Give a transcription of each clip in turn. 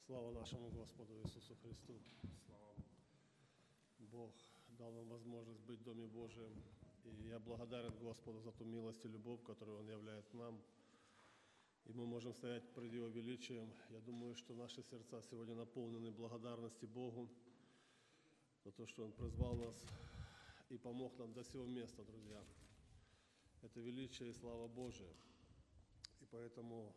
Слава нашему Господу Иисусу Христу. Слава Богу. Бог дал нам возможность быть в Доме Божьем. И я благодарен Господу за ту милость и любовь, которую Он являет к нам. И мы можем стоять пред Его величием. Я думаю, что наши сердца сегодня наполнены благодарности Богу за то, что Он призвал нас и помог нам до сего места, друзья. Это величие и слава Божия. И поэтому,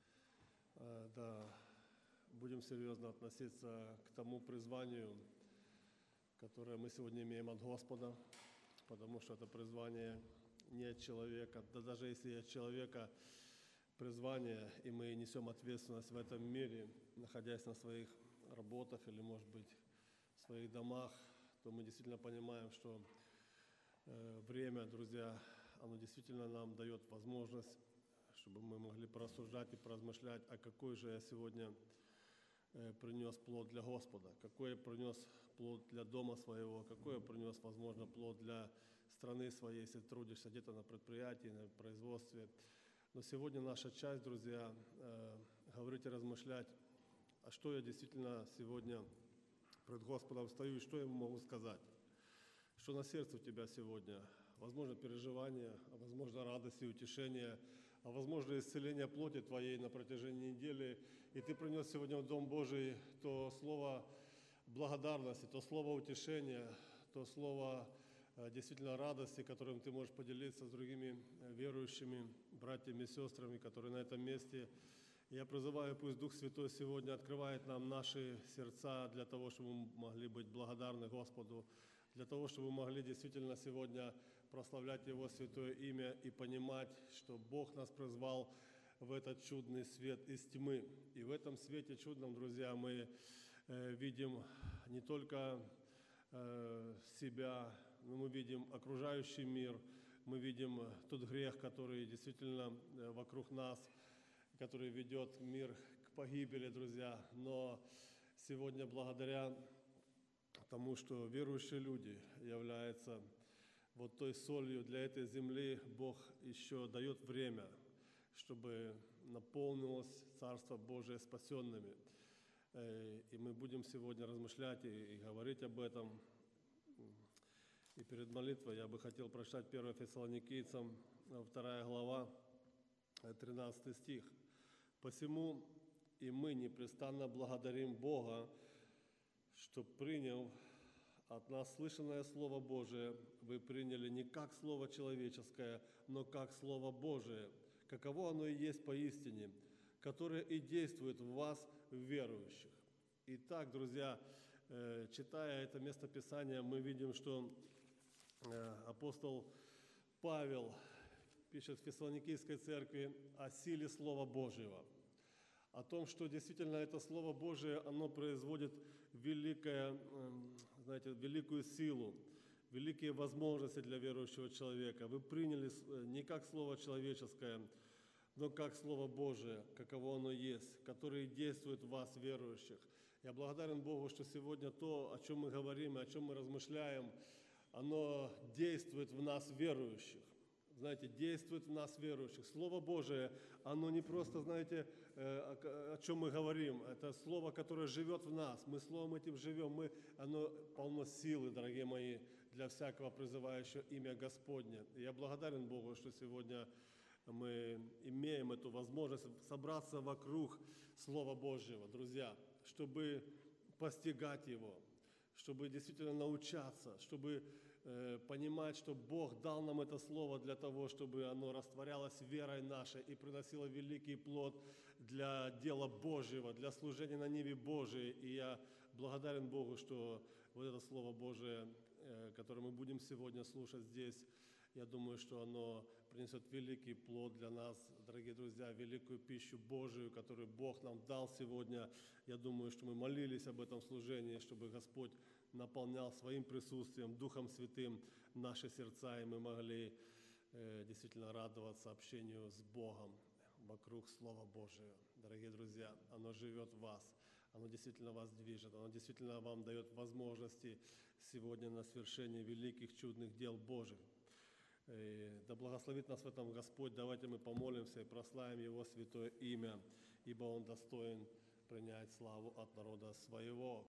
будем серьезно относиться к тому призванию, которое мы сегодня имеем от Господа, потому что это призвание не от человека, да даже если от человека призвание, и мы несем ответственность в этом мире, находясь на своих работах или, может быть, в своих домах, то мы действительно понимаем, что время, друзья, оно действительно нам дает возможность, чтобы мы могли порассуждать и поразмышлять, а какой же я сегодня принес плод для Господа, какой я принес плод для дома своего, какой я принес, возможно, плод для страны своей, если трудишься где-то на предприятии, на производстве. Но сегодня наша часть, друзья, говорить и размышлять, а что я действительно сегодня пред Господом стою, и что я ему могу сказать. Что на сердце у тебя сегодня? Возможно, переживания, а возможно, радость и утешение, а возможно, исцеление плоти твоей на протяжении недели. И ты принес сегодня в Дом Божий то слово благодарности, то слово утешения, то слово действительно радости, которым ты можешь поделиться с другими верующими братьями и сестрами, которые на этом месте. Я призываю, пусть Дух Святой сегодня открывает нам наши сердца для того, чтобы мы могли быть благодарны Господу, для того, чтобы мы могли действительно сегодня прославлять Его святое имя и понимать, что Бог нас призвал в этот чудный свет из тьмы. И в этом свете чудном, друзья, мы видим не только себя, но мы видим окружающий мир, мы видим тот грех, который действительно вокруг нас, который ведет мир к погибели, друзья. Но сегодня, благодаря тому, что верующие люди являются вот той солью для этой земли, Бог еще дает время, чтобы наполнилось Царство Божие спасенными. И мы будем сегодня размышлять и говорить об этом. И перед молитвой я бы хотел прочитать 1 Фессалоникийцам, 2 глава, 13 стих. «Посему и мы непрестанно благодарим Бога, что, приняв от нас слышанное Слово Божие, вы приняли не как Слово человеческое, но как Слово Божие, каково оно и есть поистине, которое и действует в вас, верующих». Итак, друзья, читая это местописание, мы видим, что апостол Павел пишет в Фессалоникийской церкви о силе Слова Божьего, о том, что действительно это Слово Божие, оно производит великую силу, великие возможности для верующего человека. Вы приняли не как Слово человеческое, но как Слово Божие, каково оно есть, которое действует в вас, верующих. Я благодарен Богу, что сегодня то, о чем мы говорим и о чем мы размышляем, оно действует в нас, верующих. Знаете, действует в нас, верующих. Слово Божие, оно не просто, знаете, о чем мы говорим. Это Слово, которое живет в нас. Мы Словом этим живем. Оно полно силы, дорогие мои, для всякого призывающего имя Господне. И я благодарен Богу, что сегодня мы имеем эту возможность собраться вокруг Слова Божьего, друзья, чтобы постигать Его, чтобы действительно научаться, чтобы понимать, что Бог дал нам это Слово для того, чтобы оно растворялось верой нашей и приносило великий плод для дела Божьего, для служения на ниве Божией. И я благодарен Богу, что вот это Слово Божие, которое мы будем сегодня слушать здесь, я думаю, что оно принесет великий плод для нас, дорогие друзья, великую пищу Божию, которую Бог нам дал сегодня. Я думаю, что мы молились об этом служении, чтобы Господь наполнял своим присутствием, Духом Святым наши сердца, и мы могли действительно радоваться общению с Богом вокруг Слова Божьего. Дорогие друзья, оно живет в вас, оно действительно вас движет, оно действительно вам дает возможности сегодня на свершение великих чудных дел Божьих. Да благословит нас в этом Господь. Давайте мы помолимся и прославим Его святое имя, ибо Он достоин принять славу от народа своего.